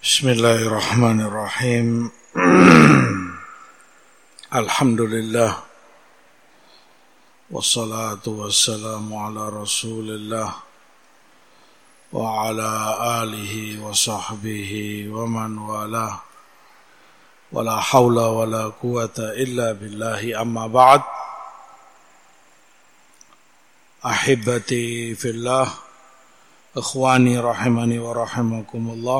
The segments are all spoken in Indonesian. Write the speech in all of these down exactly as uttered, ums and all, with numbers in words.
Bismillahirrahmanirrahim. Alhamdulillah. Wassalatu wassalamu ala Rasulillah wa ala alihi wa sahbihi wa man wala. Wala hawla wala quwata illa billahi, amma ba'd. Ahibati fillah, ikhwani rahimani wa rahimakumullah.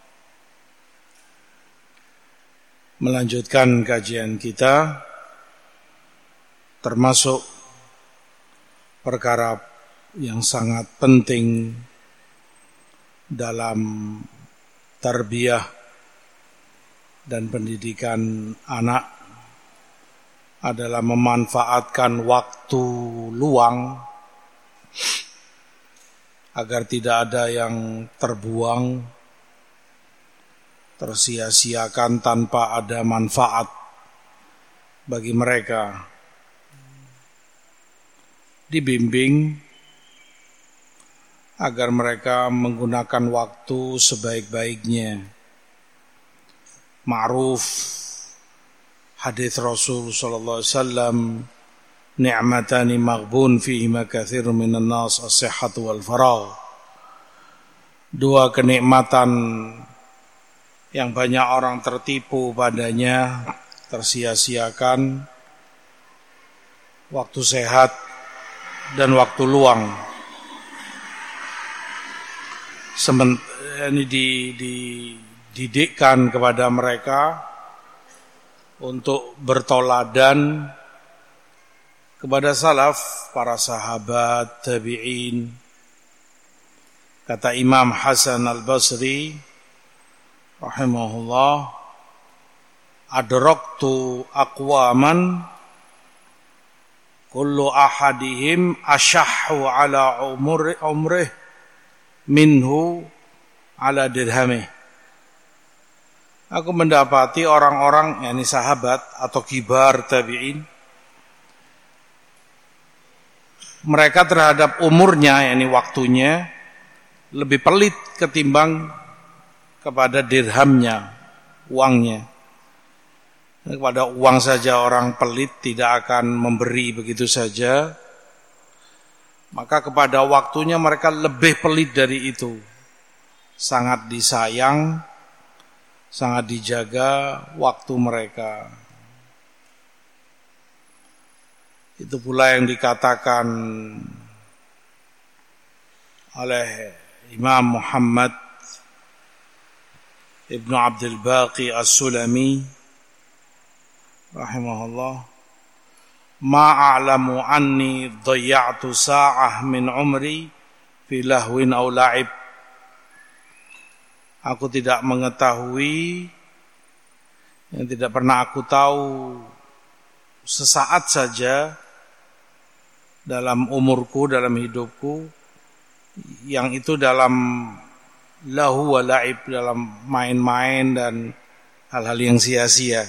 Melanjutkan kajian kita, termasuk perkara yang sangat penting dalam tarbiyah dan pendidikan anak adalah memanfaatkan waktu luang agar tidak ada yang terbuang, tersia-siakan tanpa ada manfaat bagi mereka. Dibimbing agar mereka menggunakan waktu sebaik-baiknya. Ma'ruf hadis Rasul sallallahu alaihi wasallam, ni'matani maghbun fihima katsirun minan nas, as-sihhatu wal faragh. Dua kenikmatan yang banyak orang tertipu padanya, tersia-siakan, waktu sehat dan waktu luang. Sement, ini dididikkan kepada mereka untuk bertoladan kepada salaf, para sahabat, tabi'in. Kata Imam Hasan al-Basri rahimahullah, adraktu aqwaman kullu ahadihim ashahhu ala umri umrih minhu ala dirhamih. Aku mendapati orang-orang, yakni sahabat atau kibar tabi'in, mereka terhadap umurnya, yakni waktunya, lebih pelit ketimbang kepada dirhamnya, uangnya. Kepada uang saja orang pelit, tidak akan memberi begitu saja. Maka kepada waktunya mereka lebih pelit dari itu. Sangat disayang, sangat dijaga waktu mereka. Itu pula yang dikatakan oleh Imam Muhammad Ibnu Abdul Baqi As-Sulami rahimahullah, ma'a'lamu anni dhayya'tu sa'ah min umri fi lahwin aw la'ib. Aku tidak mengetahui, yang tidak pernah aku tahu, sesaat saja dalam umurku, dalam hidupku, yang itu dalam lahu wa la'ib, dalam main-main dan hal-hal yang sia-sia.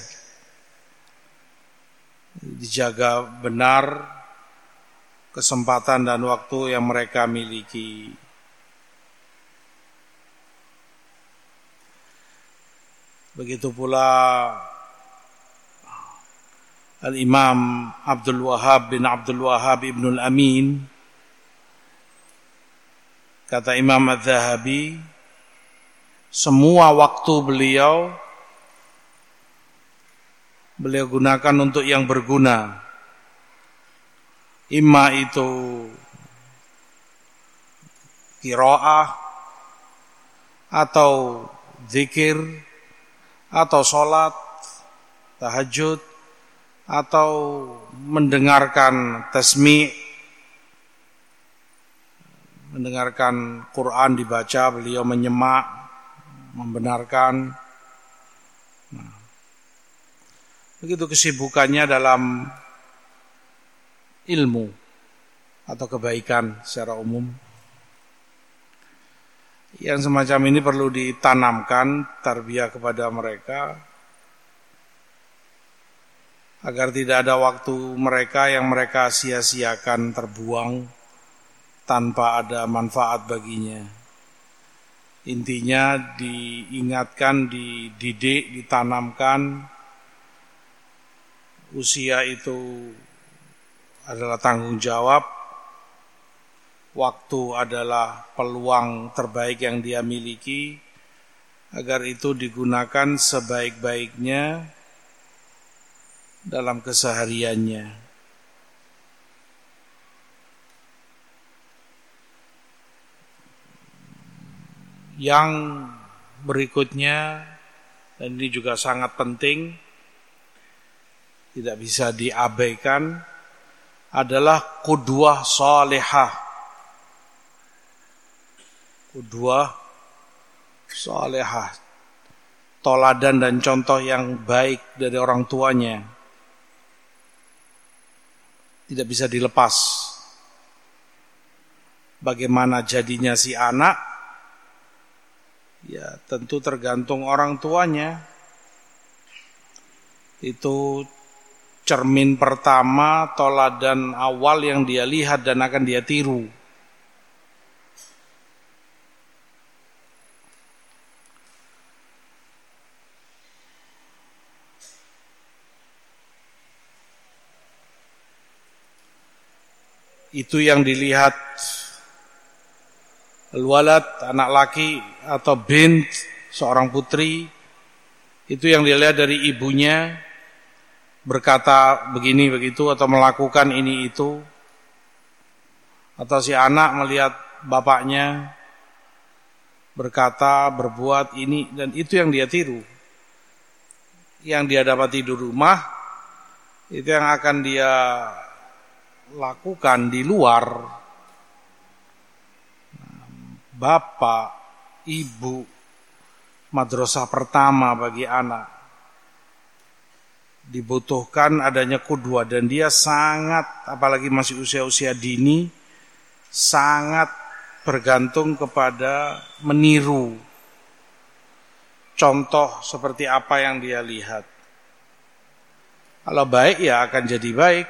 Dijaga benar kesempatan dan waktu yang mereka miliki. Begitu pula Al-Imam Abdul Wahhab bin Abdul Wahhab Ibnul Amin. Kata Imam Az-Zahabi, semua waktu beliau beliau gunakan untuk yang berguna. Imma itu qiraah, atau zikir, atau sholat, tahajud, atau mendengarkan tasmi', mendengarkan Quran dibaca, beliau menyemak, membenarkan. Nah, begitu kesibukannya dalam ilmu atau kebaikan secara umum. Yang semacam ini perlu ditanamkan tarbiyah kepada mereka, agar tidak ada waktu mereka yang mereka sia-siakan, terbuang tanpa ada manfaat baginya. Intinya diingatkan, dididik, ditanamkan. Usia itu adalah tanggung jawab. Waktu adalah peluang terbaik yang dia miliki. Agar itu digunakan sebaik-baiknya dalam kesehariannya. Yang berikutnya, dan ini juga sangat penting, tidak bisa diabaikan, adalah qudwah salihah. Qudwah salihah, toladan dan contoh yang baik dari orang tuanya. Tidak bisa dilepas. Bagaimana jadinya si anak? Ya, tentu tergantung orang tuanya. Itu cermin pertama, toladan awal yang dia lihat dan akan dia tiru. Itu yang dilihat al-walad, anak laki atau bint, seorang putri, itu yang dilihat dari ibunya berkata begini begitu atau melakukan ini itu, atau si anak melihat bapaknya berkata, berbuat ini, dan itu yang dia tiru. Yang dia dapati di rumah itu yang akan dia lakukan di luar. Bapak, ibu, madrasah pertama bagi anak. Dibutuhkan adanya qudwah, dan dia sangat, apalagi masih usia-usia dini, sangat bergantung kepada meniru contoh seperti apa yang dia lihat. Kalau baik ya akan jadi baik.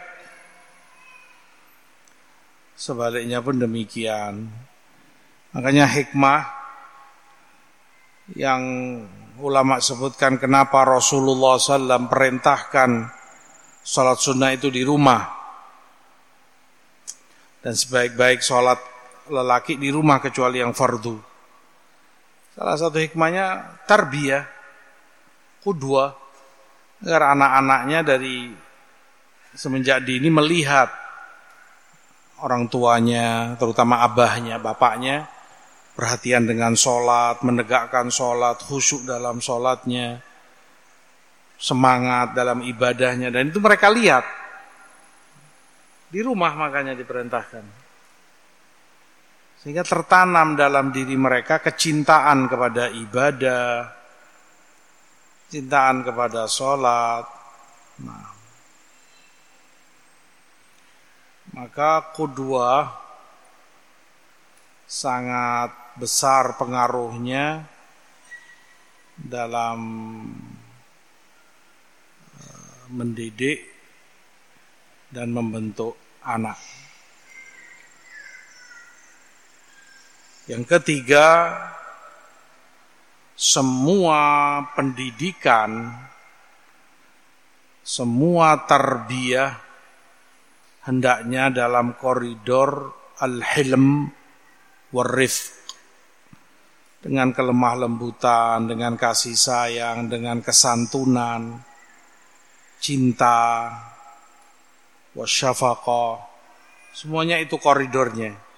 Sebaliknya pun demikian. Makanya hikmah yang ulama sebutkan kenapa Rasulullah shallallahu alaihi wasallam perintahkan sholat sunnah itu di rumah. Dan sebaik-baik sholat lelaki di rumah kecuali yang fardu. Salah satu hikmahnya tarbiyah, qudwah, agar anak-anaknya dari semenjak dini melihat orang tuanya, terutama abahnya, bapaknya, perhatian dengan sholat, menegakkan sholat, khusyuk dalam sholatnya, semangat dalam ibadahnya, dan itu mereka lihat di rumah, makanya diperintahkan. Sehingga tertanam dalam diri mereka kecintaan kepada ibadah, cintaan kepada sholat. Nah, maka qudwah sangat besar pengaruhnya dalam mendidik dan membentuk anak. Yang ketiga, semua pendidikan, semua tarbiyah hendaknya dalam koridor al-hilm war-rifq, dengan kelemah lembutan, dengan kasih sayang, dengan kesantunan, cinta, wasyafaqah, semuanya itu koridornya.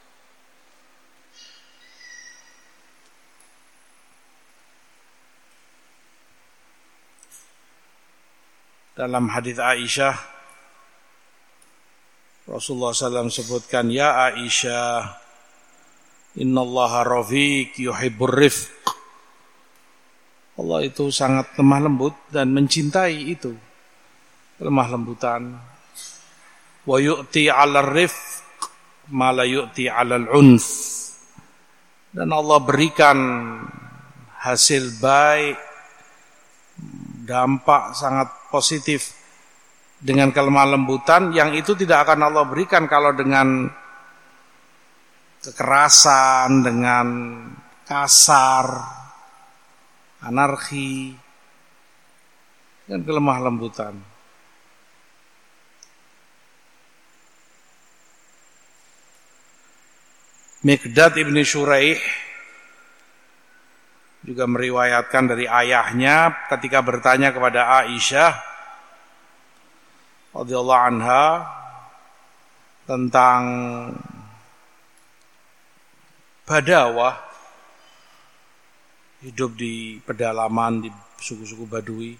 Dalam hadits Aisyah, Rasulullah shallallahu alaihi wasallam sebutkan, ya Aisyah, innallaha rafiq yuhibbur rifq. Allah itu sangat lemah lembut dan mencintai itu, lemah lembutan. Wa yu'ti 'alal rifq ma la yu'ti 'alal 'unf. Dan Allah berikan hasil baik, dampak sangat positif dengan kelemah lembutan yang itu tidak akan Allah berikan kalau dengan kekerasan, dengan kasar, anarki, dan kelemah lembutan. Miqdad ibn Syuraih juga meriwayatkan dari ayahnya ketika bertanya kepada Aisyah radhiyallahu anha tentang Badawah, hidup di pedalaman di suku-suku Badui.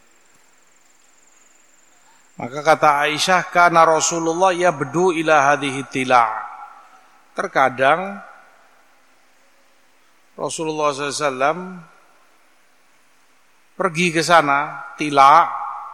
Maka kata Aisyah, kana Rasulullah yabdu ila hadhihi tila'. Terkadang Rasulullah shallallahu alaihi wasallam pergi ke sana, tila'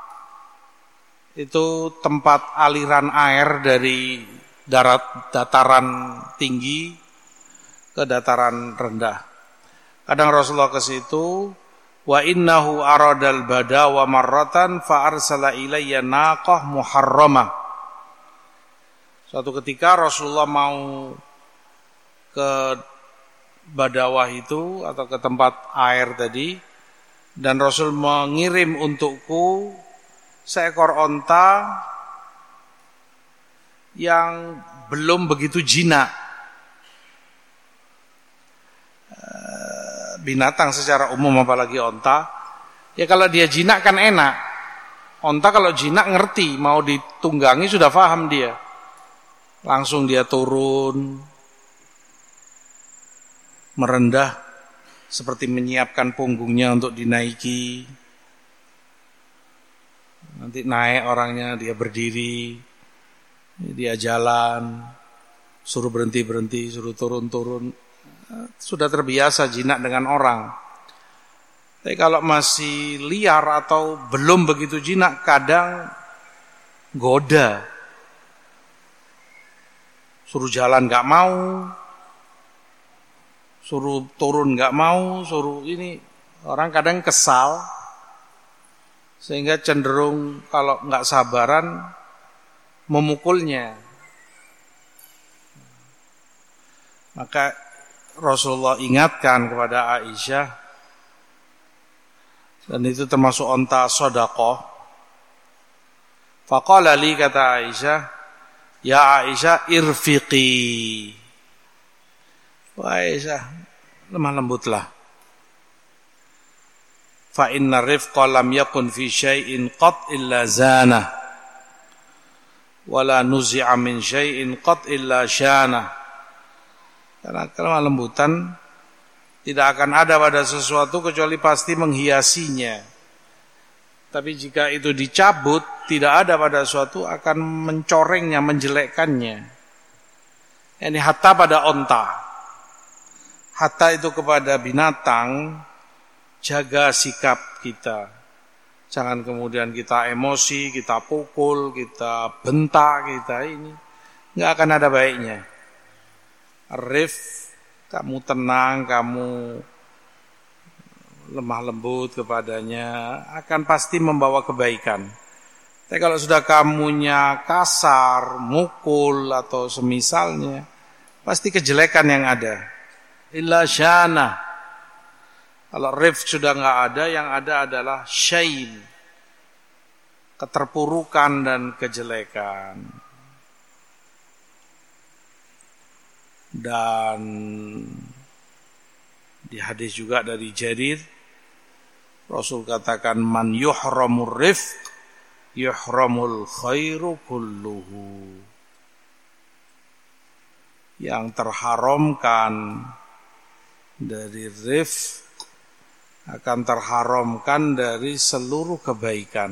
itu tempat aliran air dari darat dataran tinggi ke dataran rendah. Kadang Rasulullah ke situ, wa innahu aradal badawa marratan fa arsala ilayya naqah muharramah. Suatu ketika Rasulullah mau ke Badawah itu atau ke tempat air tadi, dan Rasul mengirim untukku seekor onta yang belum begitu jinak. Binatang secara umum apalagi onta, ya kalau dia jinak kan enak. Onta kalau jinak ngerti, mau ditunggangi sudah paham dia. Langsung dia turun, merendah seperti menyiapkan punggungnya untuk dinaiki. Nanti naik orangnya, dia berdiri, dia jalan, suruh berhenti-berhenti, suruh turun-turun. Sudah terbiasa jinak dengan orang. Tapi kalau masih liar atau belum begitu jinak, kadang goda. Suruh jalan gak mau, suruh turun gak mau, suruh ini. Orang kadang kesal, sehingga cenderung kalau gak sabaran memukulnya. Maka Rasulullah ingatkan kepada Aisyah, dan itu termasuk onta sedekah. Faqala li, kata Aisyah, ya Aisyah irfiqi. Wah Aisyah, lemah lembutlah. Fa inna rifqa lam yakun fi syai'in qat illa zanah, wala nuzi'a min syai'in qat illa syanah. Karena kelemah lembutan tidak akan ada pada sesuatu kecuali pasti menghiasinya. Tapi jika itu dicabut, tidak ada pada sesuatu akan mencorengnya, menjelekkannya. Ini hatta pada onta. Hatta itu kepada binatang, jaga sikap kita. Jangan kemudian kita emosi, kita pukul, kita bentak, kita ini. Nggak akan ada baiknya. Arif, kamu tenang, kamu lemah lembut kepadanya, akan pasti membawa kebaikan. Tapi kalau sudah kamunya kasar, mukul atau semisalnya, pasti kejelekan yang ada. Illa syana. Kalau rif sudah nggak ada, yang ada adalah syain, keterpurukan dan kejelekan. Dan di hadis juga dari Jarir, Rasul katakan, man yuhramur rifq yuhramul khairu kulluhu. Yang terharamkan dari rifq akan terharamkan dari seluruh kebaikan.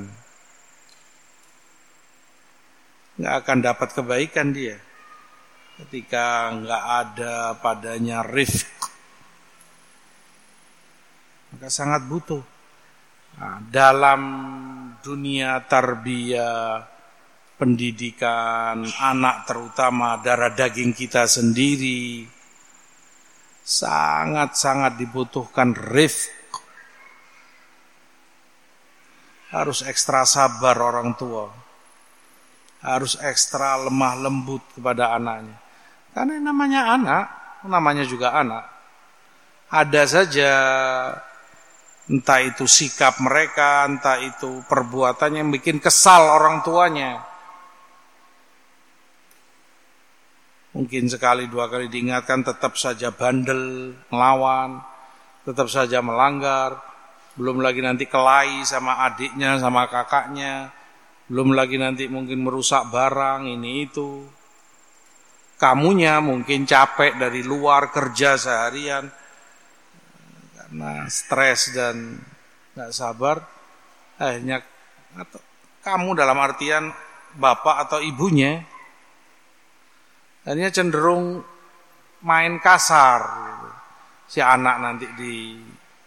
Nggak akan dapat kebaikan dia ketika nggak ada padanya rifq. Maka sangat butuh. Nah, dalam dunia tarbiyah, pendidikan anak, terutama darah daging kita sendiri, sangat-sangat dibutuhkan rifq. Harus ekstra sabar orang tua, harus ekstra lemah lembut kepada anaknya. Karena namanya anak, namanya juga anak. Ada saja entah itu sikap mereka, entah itu perbuatannya yang bikin kesal orang tuanya. Mungkin sekali dua kali diingatkan tetap saja bandel, melawan, tetap saja melanggar. Belum lagi nanti kelahi sama adiknya, sama kakaknya. Belum lagi nanti mungkin merusak barang, ini itu. Kamunya mungkin capek dari luar kerja seharian karena stres dan gak sabar. Akhirnya atau kamu dalam artian bapak atau ibunya akhirnya cenderung main kasar gitu. Si anak nanti di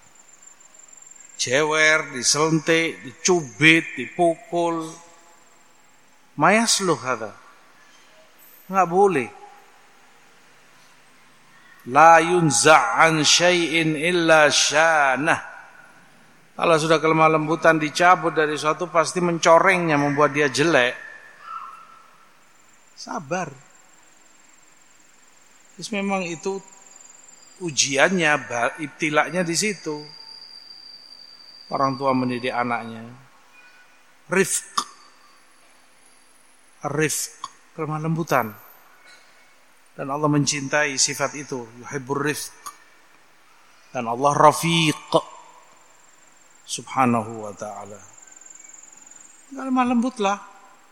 jewer, diselentik, dicubit, dipukul. Mayasluh kata. Enggak boleh. La yunza'an syai'in illa syanah. Kalau sudah kelemah lembutan dicabut dari suatu pasti mencorengnya, membuat dia jelek. Sabar. Terus memang itu ujiannya, ibtilanya di situ. Orang tua mendidik anaknya. Rifq. Rifq, kelemah lembutan. Dan Allah mencintai sifat itu, yuhibbur rifq. Dan Allah rafiq subhanahu wa ta'ala. Lemah lembutlah.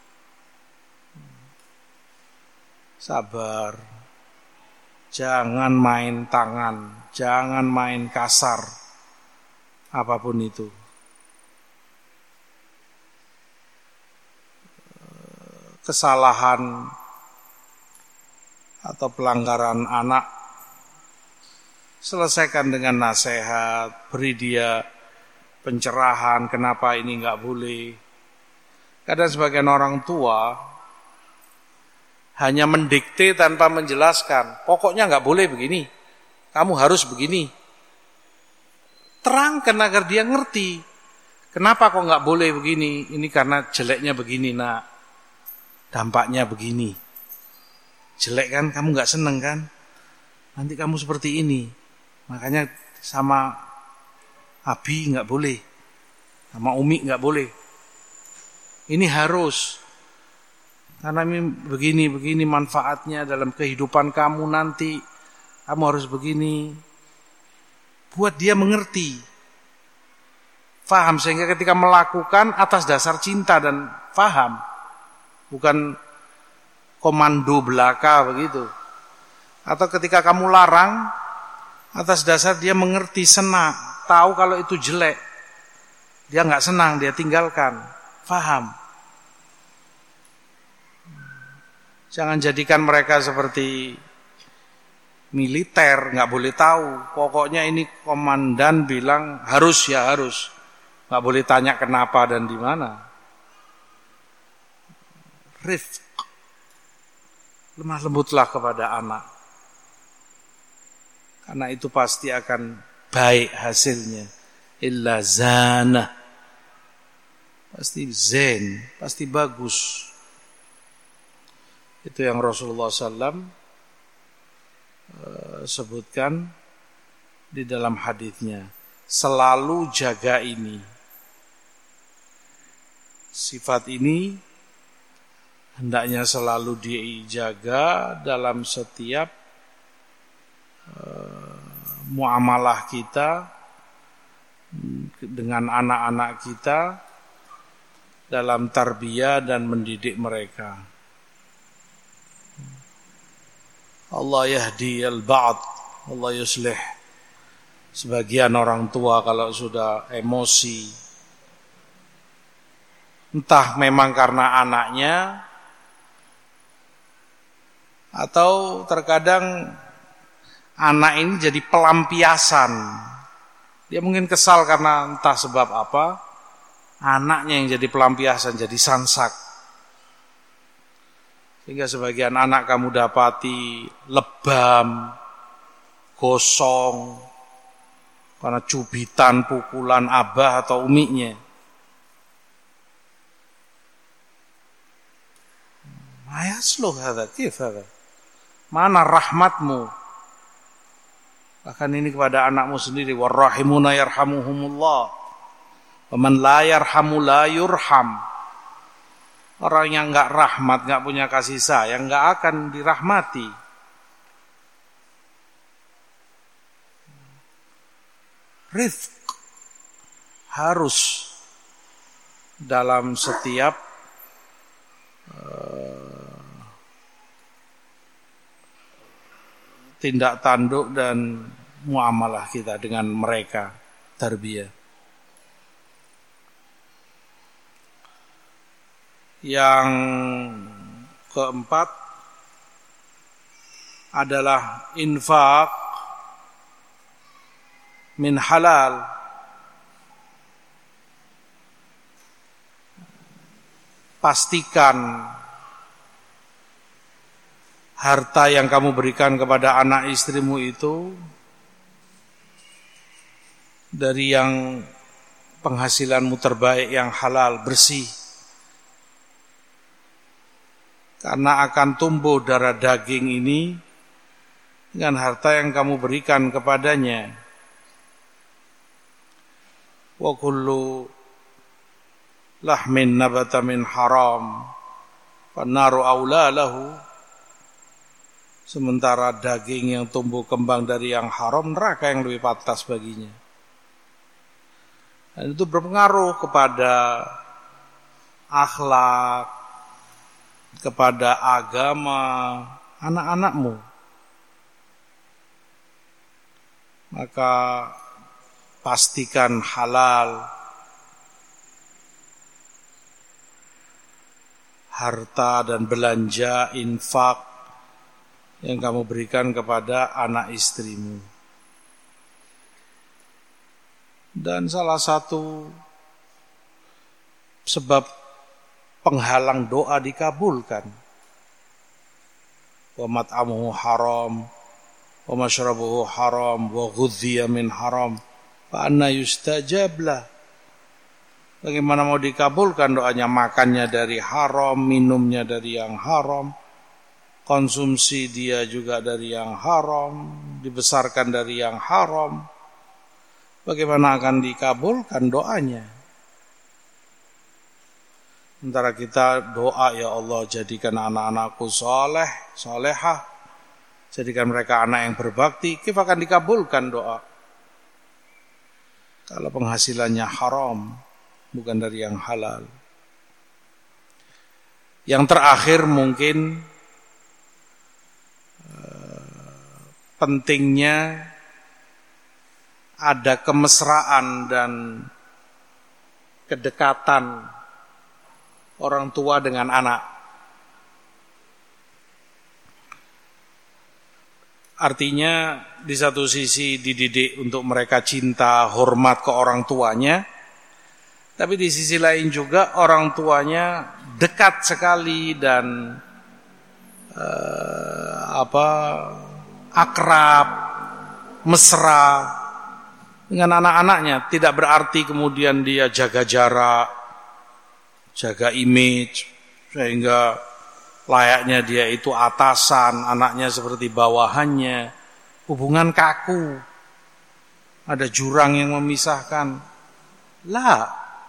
Sabar. Jangan main tangan, jangan main kasar. Apapun itu. Kesalahan atau pelanggaran anak selesaikan dengan nasihat, beri dia pencerahan kenapa ini enggak boleh. Kadang sebagian orang tua hanya mendikte tanpa menjelaskan. Pokoknya enggak boleh begini. Kamu harus begini. Terangkan agar dia ngerti. Kenapa kok enggak boleh begini? Ini karena jeleknya begini, nak. Dampaknya begini. Jelek kan, kamu enggak seneng kan? Nanti kamu seperti ini. Makanya sama Abi enggak boleh. Sama Umi enggak boleh. Ini harus. Karena ini begini-begini manfaatnya dalam kehidupan kamu nanti. Kamu harus begini. Buat dia mengerti. Faham sehingga ketika melakukan atas dasar cinta dan faham. Bukan komando belaka begitu. Atau ketika kamu larang atas dasar dia mengerti, senang, tahu kalau itu jelek. Dia enggak senang, dia tinggalkan. Faham. Jangan jadikan mereka seperti militer, enggak boleh tahu. Pokoknya ini komandan bilang harus ya harus. Enggak boleh tanya kenapa dan di mana. Rifq. Lemah lembutlah kepada anak. Karena itu pasti akan baik hasilnya. Illa zana. Pasti zen, pasti bagus. Itu yang Rasulullah sallallahu alaihi wasallam uh, sebutkan di dalam hadisnya. Selalu jaga ini. Sifat ini hendaknya selalu dijaga dalam setiap uh, muamalah kita dengan anak-anak kita, dalam tarbiyah dan mendidik mereka. Allah yahdi al-ba'd, Allah yuslih. Sebagian orang tua kalau sudah emosi, entah memang karena anaknya, atau terkadang anak ini jadi pelampiasan. Dia mungkin kesal karena entah sebab apa, anaknya yang jadi pelampiasan, jadi sansak. Sehingga sebagian anak kamu dapati lebam, gosong, karena cubitan, pukulan abah atau uminya. Mayasluh hadza, kif hadza? Mana rahmatmu? Bahkan ini kepada anakmu sendiri, warrahimuna yarhamuhumullah. Wa man la yarhamu la yurham. Orang yang enggak rahmat, enggak punya kasih sayang, enggak akan dirahmati. Rizq harus dalam setiap uh, tindak tanduk dan muamalah kita dengan mereka, tarbiyah. Yang keempat adalah infak min halal. Pastikan harta yang kamu berikan kepada anak istrimu itu dari yang penghasilanmu terbaik, yang halal, bersih. Karena akan tumbuh darah daging ini dengan harta yang kamu berikan kepadanya. Wa kullu lahmin nabata min haram fannaru aula lahu. Sementara daging yang tumbuh kembang dari yang haram, neraka yang lebih pantas baginya. Dan itu berpengaruh kepada akhlak, kepada agama anak-anakmu. Maka pastikan halal harta dan belanja infak yang kamu berikan kepada anak istrimu. Dan salah satu sebab penghalang doa dikabulkan, wa mat'amuhu haram wa mashrabuhu haram wa ghudhiya min haram fa anna yustajab lah. Bagaimana mau dikabulkan doanya? Makannya dari haram, minumnya dari yang haram, konsumsi dia juga dari yang haram, dibesarkan dari yang haram. Bagaimana akan dikabulkan doanya? Sementara kita doa, ya Allah jadikan anak-anakku soleh, solehah, jadikan mereka anak yang berbakti, kita akan dikabulkan doa. Kalau penghasilannya haram, bukan dari yang halal. Yang terakhir mungkin uh, pentingnya ada kemesraan dan kedekatan orang tua dengan anak. Artinya di satu sisi dididik untuk mereka cinta, hormat ke orang tuanya, tapi di sisi lain juga orang tuanya dekat sekali dan uh, apa akrab, mesra dengan anak-anaknya. Tidak berarti kemudian dia jaga jarak, jaga image, sehingga layaknya dia itu atasan, anaknya seperti bawahannya. Hubungan kaku, ada jurang yang memisahkan. Lah,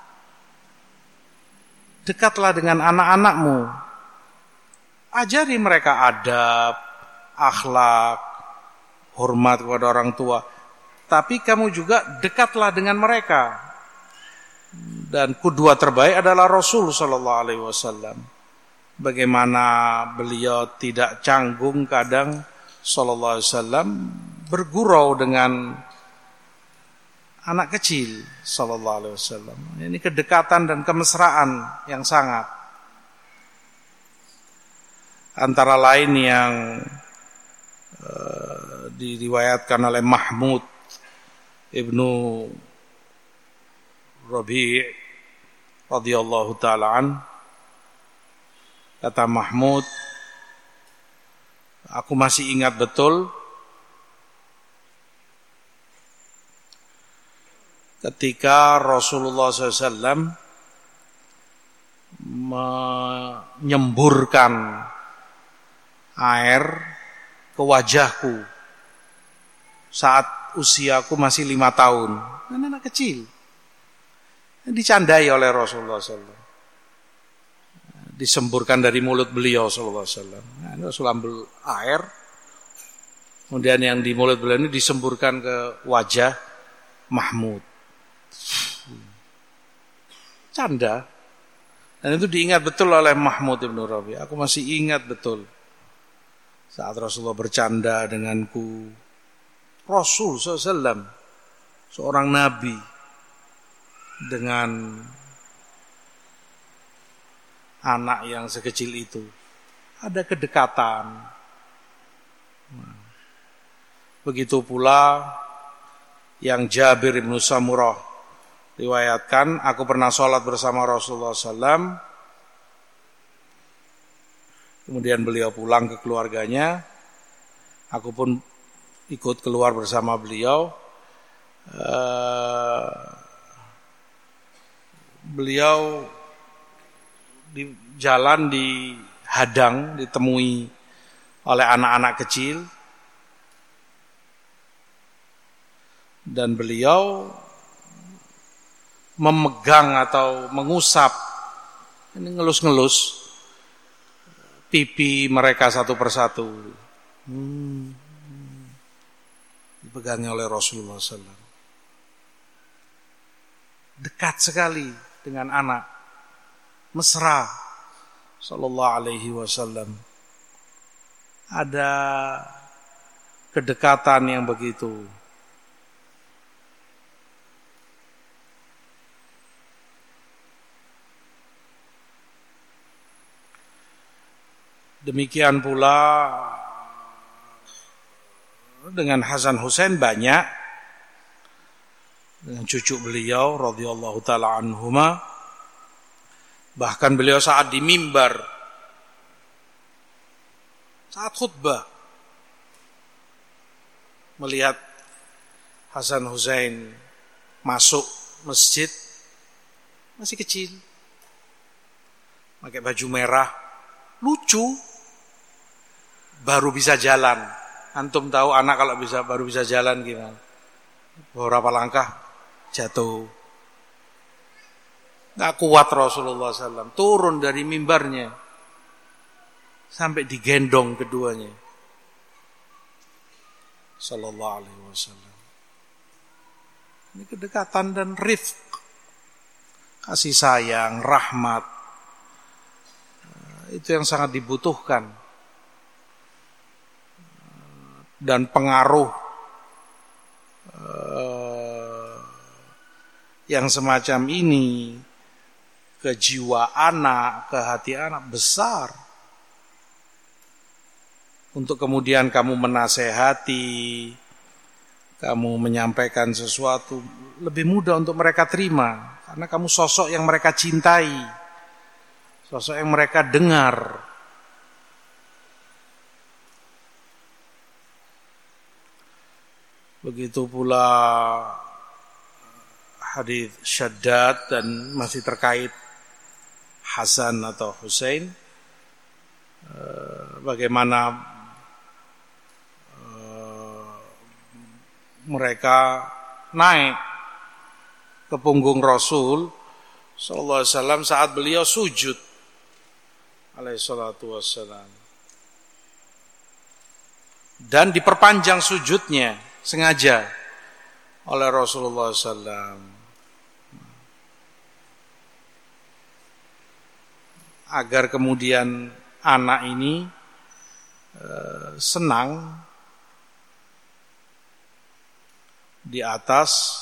dekatlah dengan anak-anakmu. Ajari mereka adab, akhlak, hormat kepada orang tua. Tapi kamu juga dekatlah dengan mereka. Dan kedua terbaik adalah Rasul sallallahu alaihi wasallam. Bagaimana beliau tidak canggung kadang sallallahu alaihi wasallam bergurau dengan anak kecil sallallahu alaihi wasallam. Ini kedekatan dan kemesraan yang sangat. Antara lain yang uh, diriwayatkan oleh Mahmud Ibnu Rabi' radhiyallahu ta'ala an, kata Mahmud, aku masih ingat betul ketika Rasulullah shallallahu alaihi wasallam menyemburkan air ke wajahku saat usiaku masih lima tahun. Anak-anak kecil. Dicandai oleh Rasulullah sallallahu alaihi wasallam. Disemburkan dari mulut beliau sallallahu alaihi wasallam. Nah, Rasul ambil air. Kemudian yang di mulut beliau ini disemburkan ke wajah Mahmud. Canda. Dan itu diingat betul oleh Mahmud ibn Rabi. Aku masih ingat betul. Saat Rasulullah bercanda denganku. Rasul sallallahu alaihi wasallam. Seorang nabi. Dengan anak yang sekecil itu. Ada kedekatan. Begitu pula yang Jabir bin Samurah riwayatkan, aku pernah sholat bersama Rasulullah sallallahu alaihi wasallam. Kemudian beliau pulang ke keluarganya. Aku pun ikut keluar bersama beliau. Uh, beliau di jalan dihadang, ditemui oleh anak-anak kecil. Dan beliau memegang atau mengusap, ini ngelus-ngelus pipi mereka satu persatu. Hmm. Dipegangnya oleh Rasulullah sallallahu alaihi wasallam. Dekat sekali dengan anak. Mesra. Sallallahu alaihi wasallam. Ada kedekatan yang begitu. Demikian pula dengan Hasan Husain banyak, dengan cucu beliau radhiyallahu taala anhuma, bahkan beliau saat di mimbar, saat khutbah, melihat Hasan Husain masuk masjid masih kecil, pakai baju merah, lucu. Baru bisa jalan. Antum tahu anak kalau bisa baru bisa jalan gimana? Beberapa langkah jatuh. Gak kuat Rasulullah sallallahu alaihi wasallam. Turun dari mimbarnya. Sampai digendong keduanya. Sallallahu alaihi wasallam. Ini kedekatan dan rifq. Kasih sayang, rahmat. Itu yang sangat dibutuhkan. Dan pengaruh uh, yang semacam ini ke jiwa anak, ke hati anak besar. Untuk kemudian kamu menasehati, kamu menyampaikan sesuatu, lebih mudah untuk mereka terima. Karena kamu sosok yang mereka cintai, sosok yang mereka dengar. Begitu pula hadis Syaddad dan masih terkait Hasan atau Husain, bagaimana mereka naik ke punggung Rasul sallallahu alaihi wasallam saat beliau sujud alaihi salatu wassalam, dan diperpanjang sujudnya sengaja oleh Rasulullah sallallahu alaihi wasallam agar kemudian anak ini eh, senang di atas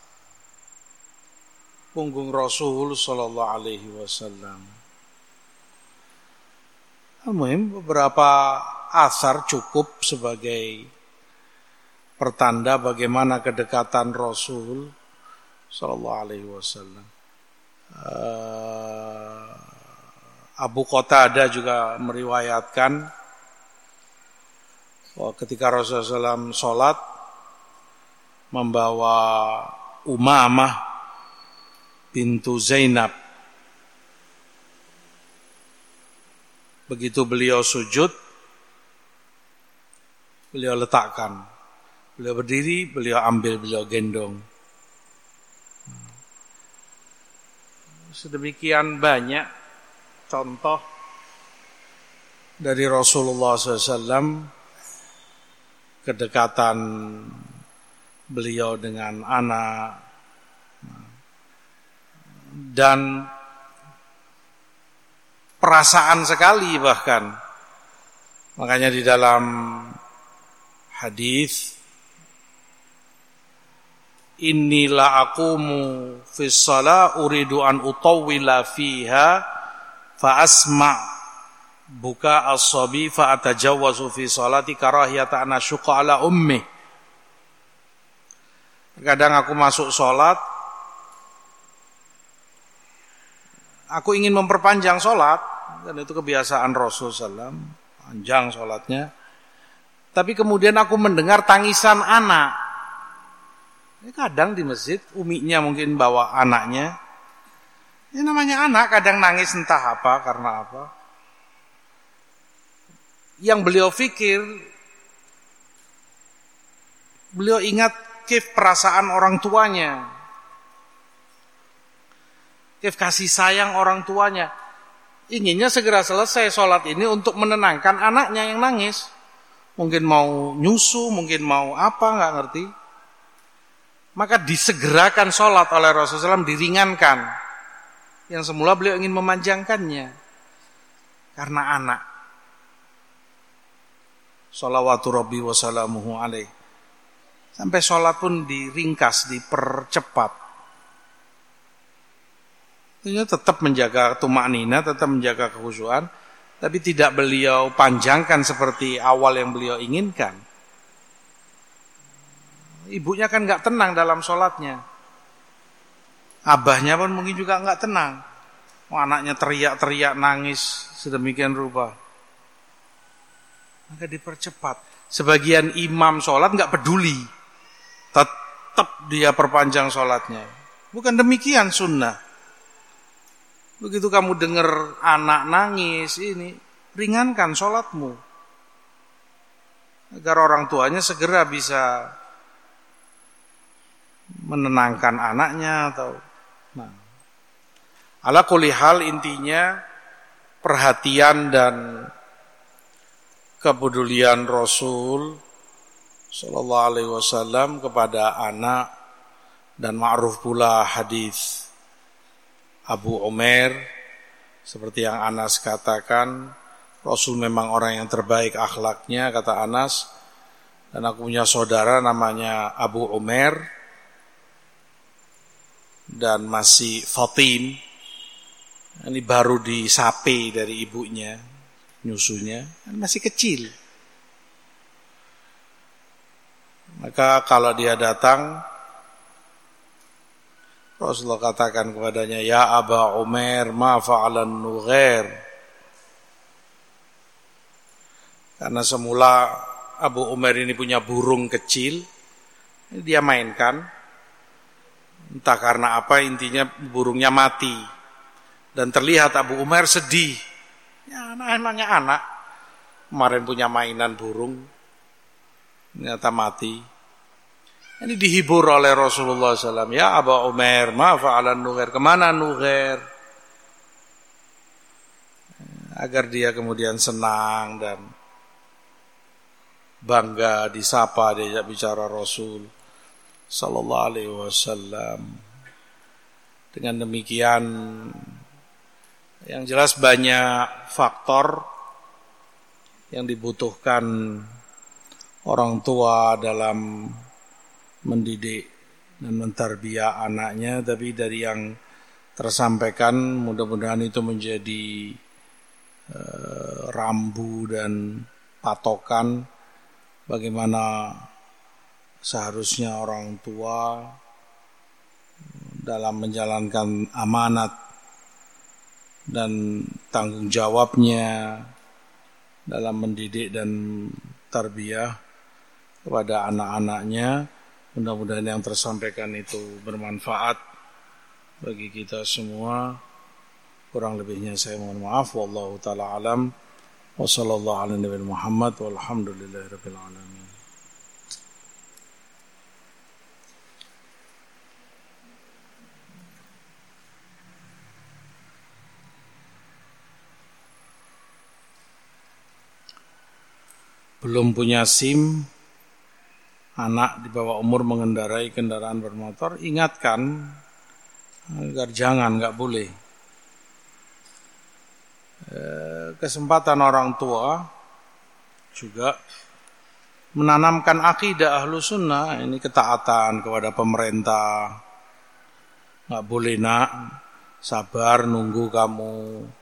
punggung Rasul sallallahu alaihi wasallam. Almuhim beberapa asar cukup sebagai pertanda bagaimana kedekatan Rasul sallallahu alaihi wasallam. Uh, Abu Qatadah juga meriwayatkan bahwa ketika Rasulullah sallallahu alaihi wasallam sholat membawa Umamah bintu Zainab, begitu beliau sujud, beliau letakkan Beliau berdiri, beliau ambil, beliau gendong. Sedemikian banyak contoh dari Rasulullah shallallahu alaihi wasallam, kedekatan beliau dengan anak, dan perasaan sekali bahkan. Makanya di dalam hadis, inilah aqumu fis shalah uridu an utawwila fiha fa asma' buka as-sabi fa atajawwazu fi sholati karahiyata an asyqa ala ummi. Kadang aku masuk sholat, aku ingin memperpanjang sholat, dan itu kebiasaan Rasul sallallahu alaihi wasallam, panjang sholatnya. Tapi kemudian aku mendengar tangisan anak. Kadang di masjid, uminya mungkin bawa anaknya. Ini namanya anak, kadang nangis entah apa, karena apa. Yang beliau pikir, beliau ingat kif perasaan orang tuanya. Kif kasih sayang orang tuanya. Inginnya segera selesai sholat ini untuk menenangkan anaknya yang nangis. Mungkin mau nyusu, mungkin mau apa, nggak ngerti. Maka disegerakan sholat oleh Rasulullah shallallahu alaihi wasallam, diringankan. Yang semula beliau ingin memanjangkannya. Karena anak. Sholawatu Rabbi wa salamuhu alaih. Sampai sholat pun diringkas, dipercepat. Ini tetap menjaga tumaknina, tetap menjaga kekhusyuan. Tapi tidak beliau panjangkan seperti awal yang beliau inginkan. Ibunya kan gak tenang dalam sholatnya. Abahnya pun mungkin juga gak tenang. Oh, anaknya teriak-teriak, nangis sedemikian rupa. Maka dipercepat. Sebagian imam sholat gak peduli. Tetap dia perpanjang sholatnya. Bukan demikian sunnah. Begitu kamu dengar anak nangis, ini ringankan sholatmu. Agar orang tuanya segera bisa menenangkan anaknya atau nah. Ala kulli hal, intinya perhatian dan kepedulian Rasul sallallahu alaihi wasallam kepada anak, dan ma'ruf pula hadis Abu Umair seperti yang Anas katakan, Rasul memang orang yang terbaik akhlaknya, kata Anas, dan aku punya saudara namanya Abu Umair dan masih Fatim, ini baru disapi dari ibunya, nyusunya, masih kecil. Maka kalau dia datang, Rasulullah katakan kepadanya, ya Aba Umair, ma fa'alan nughair. Karena semula Abu Umair ini punya burung kecil, dia mainkan. Entah karena apa, intinya burungnya mati. Dan terlihat Abu Umair sedih. Ya, anak-anaknya anak. Kemarin punya mainan burung, ternyata mati. Ini dihibur oleh Rasulullah shallallahu alaihi wasallam. Ya Abu Umair, ma fa'alan nughair. Kemana nughair? Agar dia kemudian senang dan bangga disapa, diajak bicara Rasul sallallahu alaihi wasallam. Dengan demikian, yang jelas banyak faktor yang dibutuhkan orang tua dalam mendidik dan mentarbiyah anaknya. Tapi dari yang tersampaikan, mudah-mudahan itu menjadi uh, rambu dan patokan bagaimana seharusnya orang tua dalam menjalankan amanat dan tanggung jawabnya dalam mendidik dan tarbiyah kepada anak-anaknya. Mudah-mudahan yang tersampaikan itu bermanfaat bagi kita semua. Kurang lebihnya saya mohon maaf. Wallahu ta'ala alam. Wa sallallahu ala nabi Muhammad walhamdulillahi rabbil alamin. belum punya SIM, anak di bawah umur mengendarai kendaraan bermotor, ingatkan agar jangan, nggak boleh. Kesempatan orang tua juga menanamkan akidah ahlu sunnah, ini ketaatan kepada pemerintah. Nggak boleh nak, sabar nunggu kamu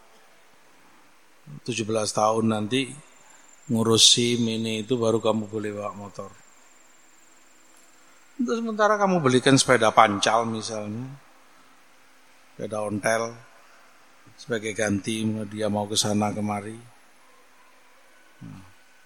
tujuh belas tahun nanti ngurus SIM ini itu baru kamu boleh bawa motor. Untuk sementara kamu belikan sepeda pancal misalnya, sepeda ontel sebagai ganti dia mau ke sana kemari. Hmm.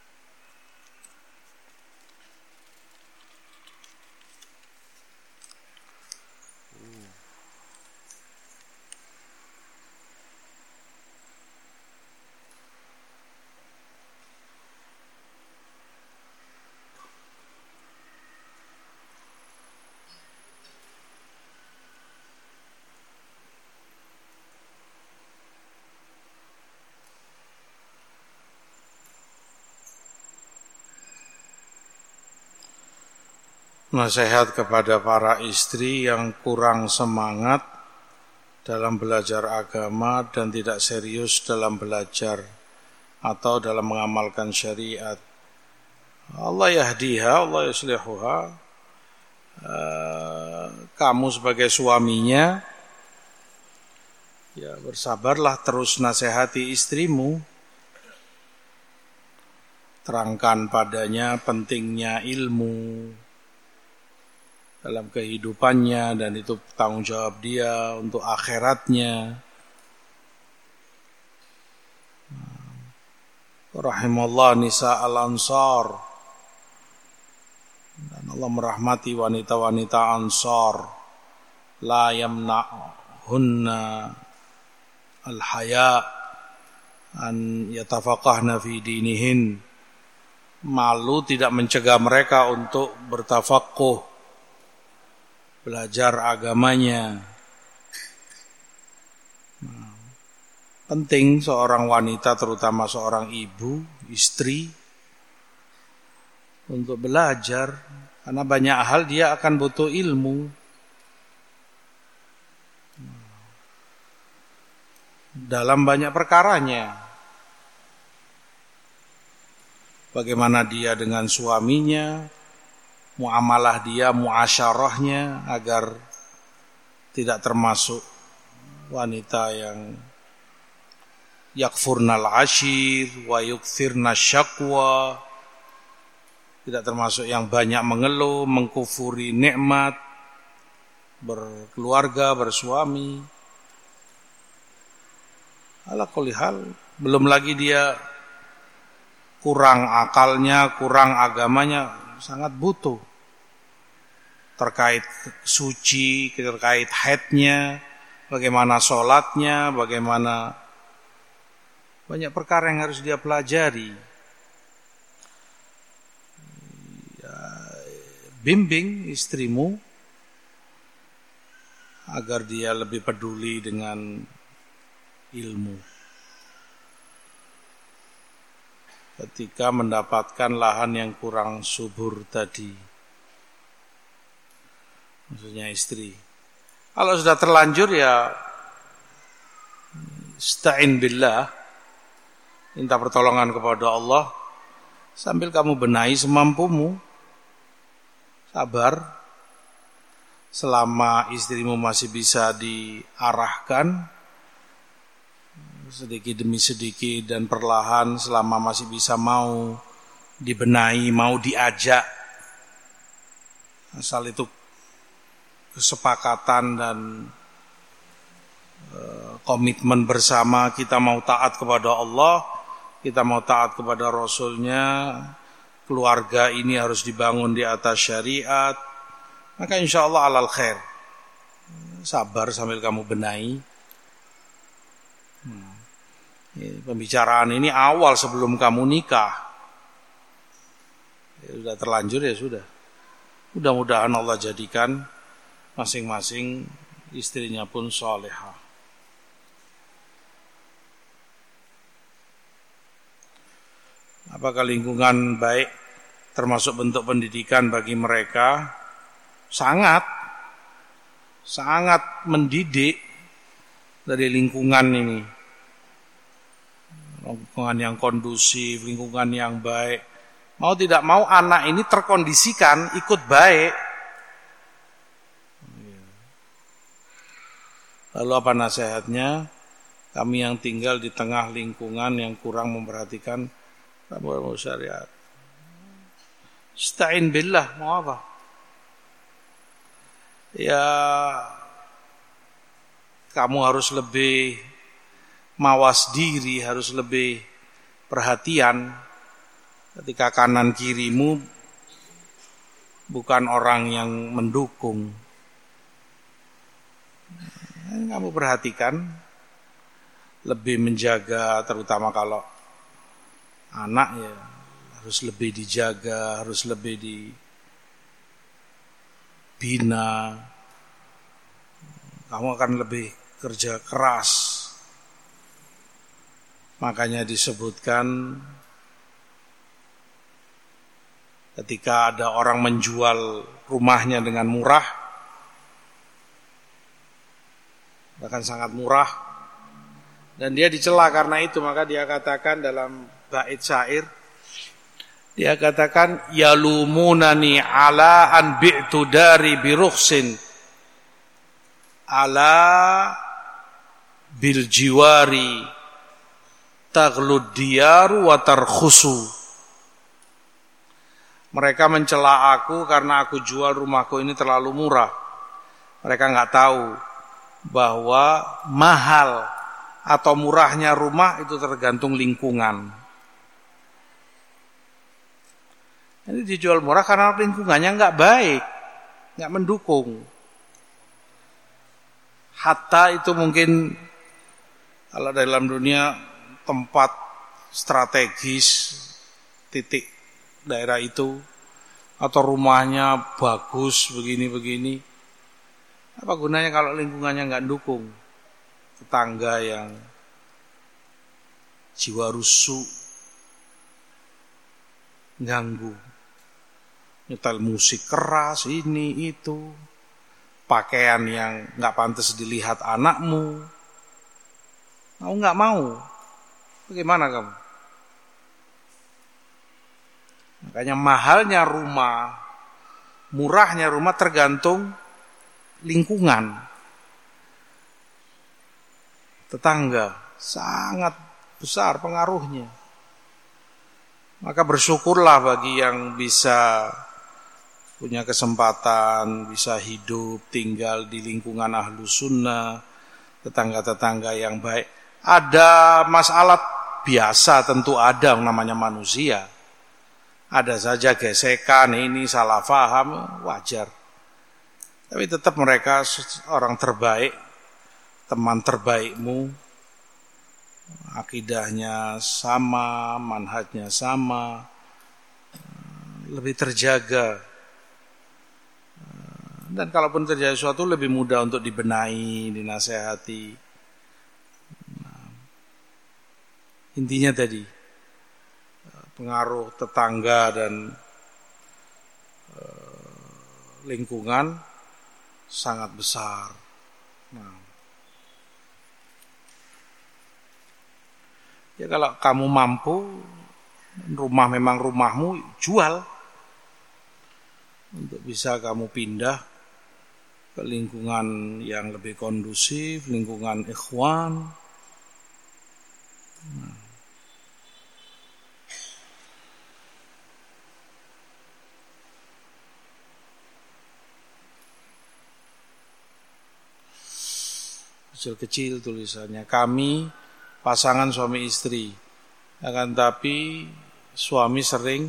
Nasihat kepada para istri yang kurang semangat dalam belajar agama dan tidak serius dalam belajar atau dalam mengamalkan syariat. Allah yahdiha, Allah yuslihuha. Kamu sebagai suaminya, ya bersabarlah, terus nasihati istrimu. Terangkan padanya pentingnya ilmu dalam kehidupannya dan itu tanggung jawab dia untuk akhiratnya. Rahimallah nisa al-ansar, dan Allah merahmati wanita-wanita ansar. La yamna'hunna al-haya an yatafaqahna fi dinihin. Malu tidak mencegah mereka untuk bertafaqquh, belajar agamanya. Nah, penting seorang wanita, terutama seorang ibu, istri, untuk belajar, karena banyak hal dia akan butuh ilmu. Dalam banyak perkaranya. Bagaimana dia dengan suaminya, muamalah dia, muasyarahnya, agar tidak termasuk wanita yang yakfurnal ashir wa yukthirna syakwa, tidak termasuk yang banyak mengeluh, mengkufuri nikmat berkeluarga, bersuami. Ala kulli hal, belum lagi dia kurang akalnya, kurang agamanya, sangat butuh terkait suci, terkait haidnya, bagaimana sholatnya, bagaimana banyak perkara yang harus dia pelajari. Ya, bimbing istrimu agar dia lebih peduli dengan ilmu. Ketika mendapatkan lahan yang kurang subur tadi, maksudnya istri. Kalau sudah terlanjur ya ista'in billah, minta pertolongan kepada Allah sambil kamu benahi semampumu. Sabar selama istrimu masih bisa diarahkan sedikit demi sedikit dan perlahan, selama masih bisa mau dibenahi, mau diajak, asal itu kesepakatan dan e, komitmen bersama. Kita mau taat kepada Allah, kita mau taat kepada Rasulnya, keluarga ini harus dibangun di atas syariat, maka insya Allah alal khair. Sabar sambil kamu benahi. hmm. Pembicaraan ini awal sebelum kamu nikah. Ya, sudah terlanjur ya sudah. Mudah-mudahan Allah jadikan masing-masing istrinya pun salihah. Apakah lingkungan baik termasuk bentuk pendidikan bagi mereka? Sangat, sangat mendidik dari lingkungan ini. Lingkungan yang kondusif, lingkungan yang baik. Mau tidak mau anak ini terkondisikan ikut baik. Lalu apa nasihatnya? Kami yang tinggal di tengah lingkungan yang kurang memperhatikan protokol syariat. Ista'in billah, mau apa? Ya, kamu harus lebih mawas diri, harus lebih perhatian ketika kanan kirimu bukan orang yang mendukung. Kamu perhatikan, lebih menjaga, terutama kalau anak ya harus lebih dijaga, harus lebih dibina. Kamu akan lebih kerja keras. Makanya disebutkan ketika ada orang menjual rumahnya dengan murah, bahkan sangat murah, dan dia dicela karena itu, maka dia katakan dalam bait syair, dia katakan yalumunani ala an bi'tu dari birukhsin ala bil jiwari taghlud diyaru wa tarkhusu. Mereka mencela aku karena aku jual rumahku ini terlalu murah. Mereka enggak tahu bahwa mahal atau murahnya rumah itu tergantung lingkungan. Ini dijual murah karena lingkungannya enggak baik, enggak mendukung. Hatta itu mungkin kalau dalam dunia tempat strategis titik daerah itu atau rumahnya bagus begini-begini. Apa gunanya kalau lingkungannya enggak dukung? Tetangga yang jiwa rusuh, ganggu, nyetel musik keras, ini itu, pakaian yang enggak pantas dilihat anakmu, mau enggak mau, bagaimana kamu? Makanya mahalnya rumah, murahnya rumah tergantung lingkungan. Tetangga sangat besar pengaruhnya. Maka bersyukurlah bagi yang bisa punya kesempatan, bisa hidup, tinggal di lingkungan ahlu sunnah, tetangga-tetangga yang baik. Ada masalah biasa, tentu ada, namanya manusia. Ada saja gesekan, ini salah paham, wajar. Tapi tetap mereka orang terbaik, teman terbaikmu, akidahnya sama, manhajnya sama, lebih terjaga. Dan kalaupun terjadi sesuatu lebih mudah untuk dibenahi, dinasehati. Nah, intinya tadi, pengaruh tetangga dan uh, lingkungan sangat besar. Nah, ya kalau kamu mampu, rumah memang rumahmu, jual untuk bisa kamu pindah ke lingkungan yang lebih kondusif, lingkungan ikhwan. Nah. Kecil-kecil tulisannya, kami pasangan suami istri, akan tapi suami sering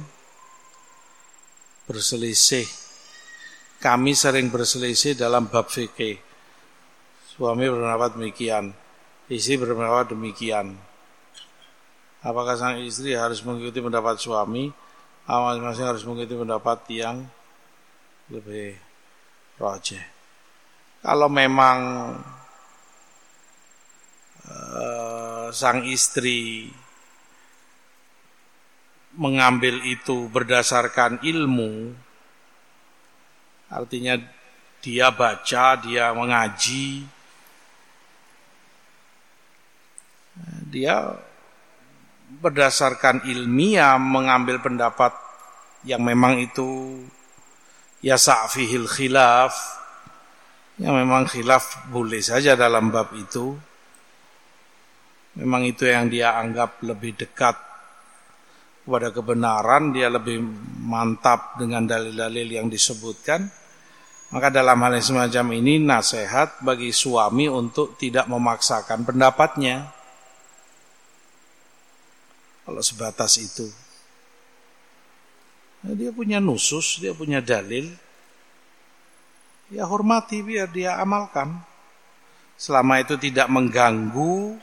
berselisih. Kami sering berselisih dalam bab fikih. Suami berpendapat demikian, istri berpendapat demikian. Apakah sang istri harus mengikuti pendapat suami, atau masing-masing harus mengikuti pendapat yang lebih rajih? Kalau memang uh, sang istri mengambil itu berdasarkan ilmu, artinya dia baca, dia mengaji, dia berdasarkan ilmiah mengambil pendapat yang memang itu yasa' fihil khilaf, yang memang khilaf boleh saja dalam bab itu, memang itu yang dia anggap lebih dekat kepada kebenaran, dia lebih mantap dengan dalil-dalil yang disebutkan, maka dalam hal yang semacam ini nasihat bagi suami untuk tidak memaksakan pendapatnya kalau sebatas itu. Nah, dia punya nusus, dia punya dalil, ya hormati, biar dia amalkan selama itu tidak mengganggu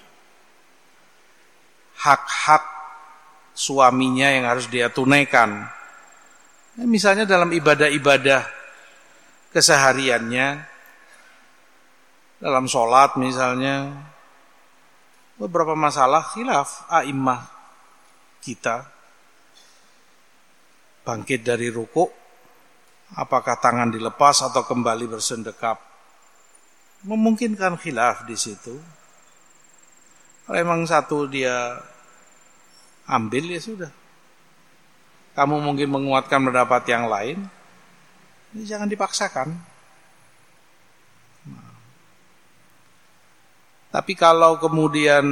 hak-hak suaminya yang harus dia tunaikan. Nah, misalnya dalam ibadah-ibadah kesehariannya, dalam sholat misalnya, beberapa masalah khilaf a'immah kita. Bangkit dari ruku, apakah tangan dilepas atau kembali bersendekap, memungkinkan khilaf di situ. Kalau memang satu dia ambil, ya sudah. Kamu mungkin menguatkan pendapat yang lain, ya jangan dipaksakan. Nah. Tapi kalau kemudian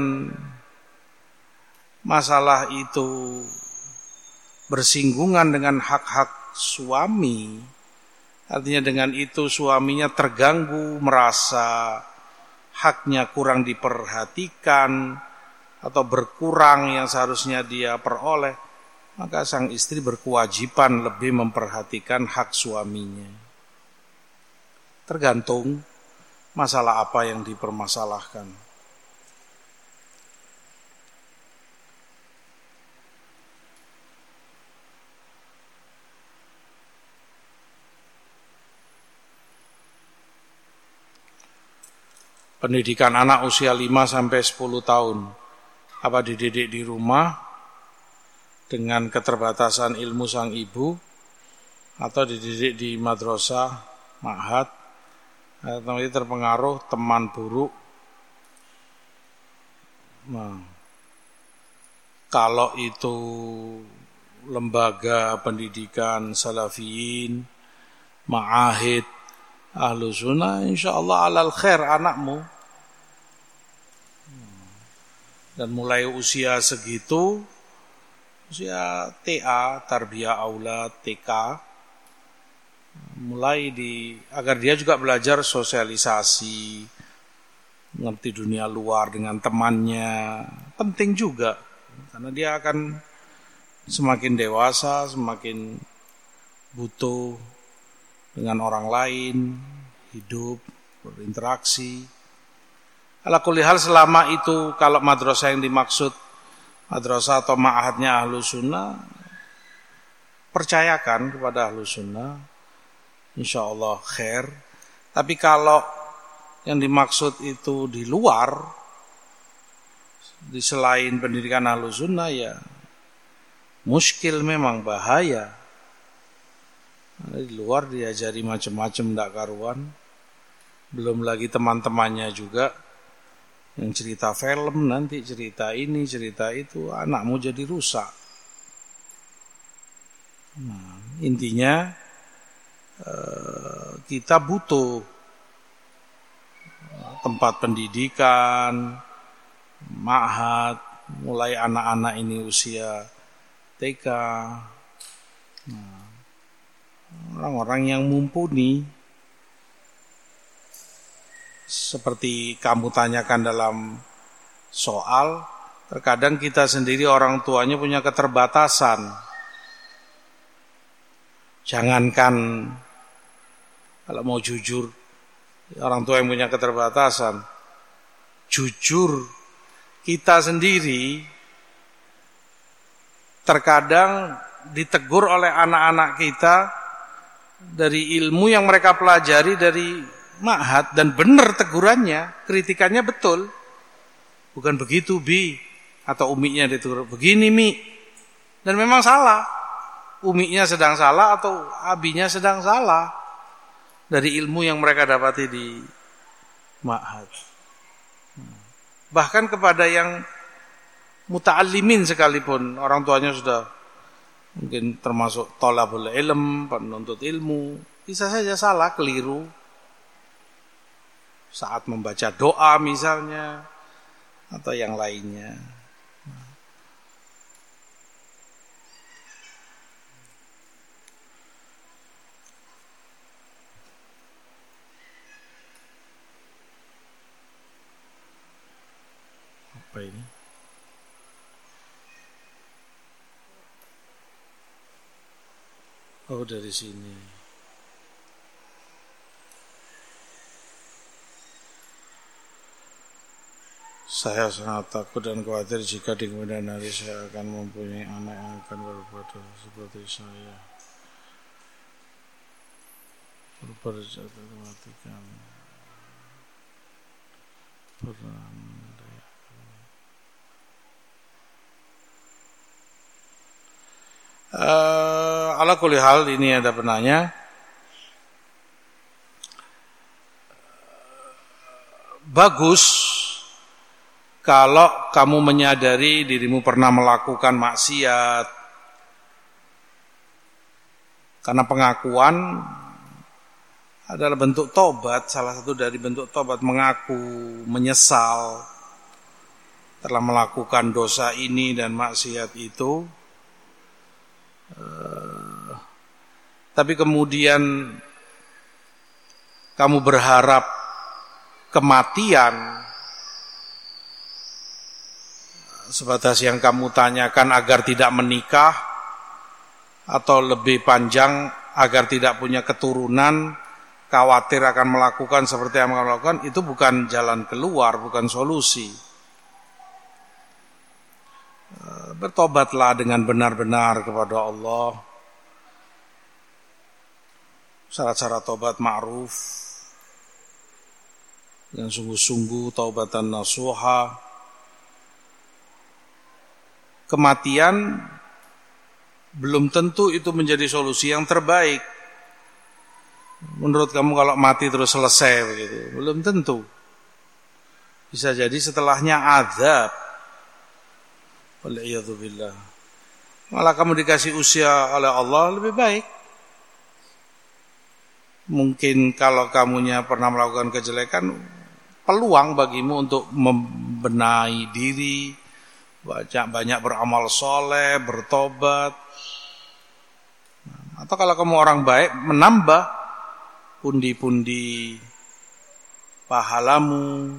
masalah itu bersinggungan dengan hak-hak suami, artinya dengan itu suaminya terganggu, merasa haknya kurang diperhatikan atau berkurang yang seharusnya dia peroleh, maka sang istri berkewajiban lebih memperhatikan hak suaminya. Tergantung masalah apa yang dipermasalahkan. Pendidikan anak usia lima sampai sepuluh tahun, apa dididik di rumah dengan keterbatasan ilmu sang ibu, atau dididik di madrasah, ma'had, atau itu terpengaruh teman buruk. Nah, kalau itu lembaga pendidikan salafiyin, ma'ahid, ahlu sunnah, insyaallah alal khair anakmu. Dan mulai usia segitu, usia T A, tarbiyah aulad, T K, mulai di agar dia juga belajar sosialisasi, mengerti dunia luar dengan temannya, penting juga karena dia akan semakin dewasa, semakin butuh dengan orang lain, hidup, berinteraksi. Ala kulli hal, selama itu kalau madrasah yang dimaksud madrasah atau ma'ahadnya ahlu sunnah, percayakan kepada ahlu sunnah, insyaallah khair. Tapi kalau yang dimaksud itu di luar, di selain pendidikan ahlu sunnah, ya muskil, memang bahaya. Di luar diajari macam-macam ndak karuan, belum lagi teman-temannya juga yang cerita film, nanti cerita ini, cerita itu, anakmu jadi rusak. Nah, intinya eh, kita butuh tempat pendidikan, ma'had, mulai anak-anak ini usia T K. Nah, orang-orang yang mumpuni, seperti kamu tanyakan dalam soal, terkadang kita sendiri orang tuanya punya keterbatasan. Jangankan kalau mau jujur, orang tua yang punya keterbatasan, jujur kita sendiri terkadang ditegur oleh anak-anak kita dari ilmu yang mereka pelajari dari ma'had, dan benar tegurannya, kritikannya betul. Bukan begitu Bi, atau umiknya ditegur, begini Mi, Dan memang salah. Uminya sedang salah atau abinya sedang salah dari ilmu yang mereka dapati di ma'had. Bahkan kepada yang muta'allimin sekalipun, orang tuanya sudah mungkin termasuk thalabul ilm, penuntut ilmu, bisa saja salah, keliru saat membaca doa misalnya atau yang lainnya. Apa ini? Oh, dari sini. Saya sangat takut dan khawatir jika di kemudian hari saya akan mempunyai anak yang akan berbuat seperti saya. Berjatuh mematikan. Pernah Uh, ala kulli hal, ini ada penanya. Bagus kalau kamu menyadari dirimu pernah melakukan maksiat, karena pengakuan adalah bentuk tobat. Salah satu dari bentuk tobat mengaku, menyesal telah melakukan dosa ini dan maksiat itu. Uh, tapi kemudian kamu berharap kematian sebatas yang kamu tanyakan agar tidak menikah, atau lebih panjang agar tidak punya keturunan, khawatir akan melakukan seperti yang kamu lakukan, itu bukan jalan keluar, bukan solusi. Bertobatlah dengan benar-benar kepada Allah. Syarat-syarat tobat ma'ruf, dengan sungguh-sungguh, taubatan nasuha. Kematian belum tentu itu menjadi solusi yang terbaik. Menurut kamu kalau mati terus selesai begitu, belum tentu. Bisa jadi setelahnya azab. Wal'iyadzubillah. Malah kamu dikasih usia oleh Allah lebih baik. Mungkin kalau kamunya pernah melakukan kejelekan, peluang bagimu untuk membenahi diri, banyak banyak beramal soleh, bertobat. Atau kalau kamu orang baik, menambah pundi-pundi pahalamu.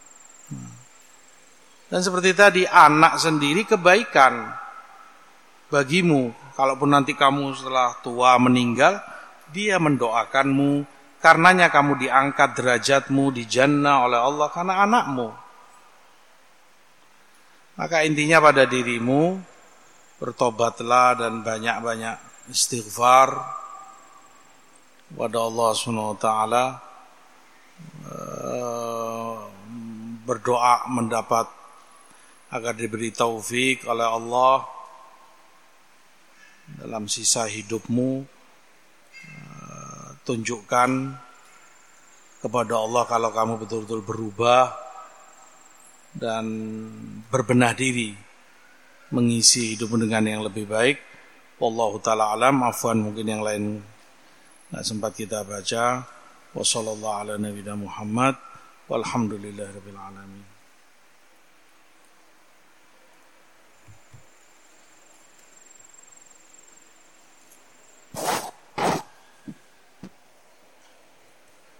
Dan seperti tadi, anak sendiri kebaikan bagimu. Kalaupun nanti kamu setelah tua meninggal, dia mendoakanmu, karenanya kamu diangkat derajatmu di jannah oleh Allah karena anakmu. Maka intinya pada dirimu, bertobatlah dan banyak-banyak istighfar kepada Allah subhanahu wa taala, berdoa mendapat agar diberi taufik oleh Allah dalam sisa hidupmu. Tunjukkan kepada Allah kalau kamu betul-betul berubah dan berbenah diri, mengisi hidupmu dengan yang lebih baik. Wallahu ta'ala alam. Afwan, mungkin yang lain tidak sempat kita baca. Wassallallahu ala nabiyina Muhammad walhamdulillahirabbil alamin.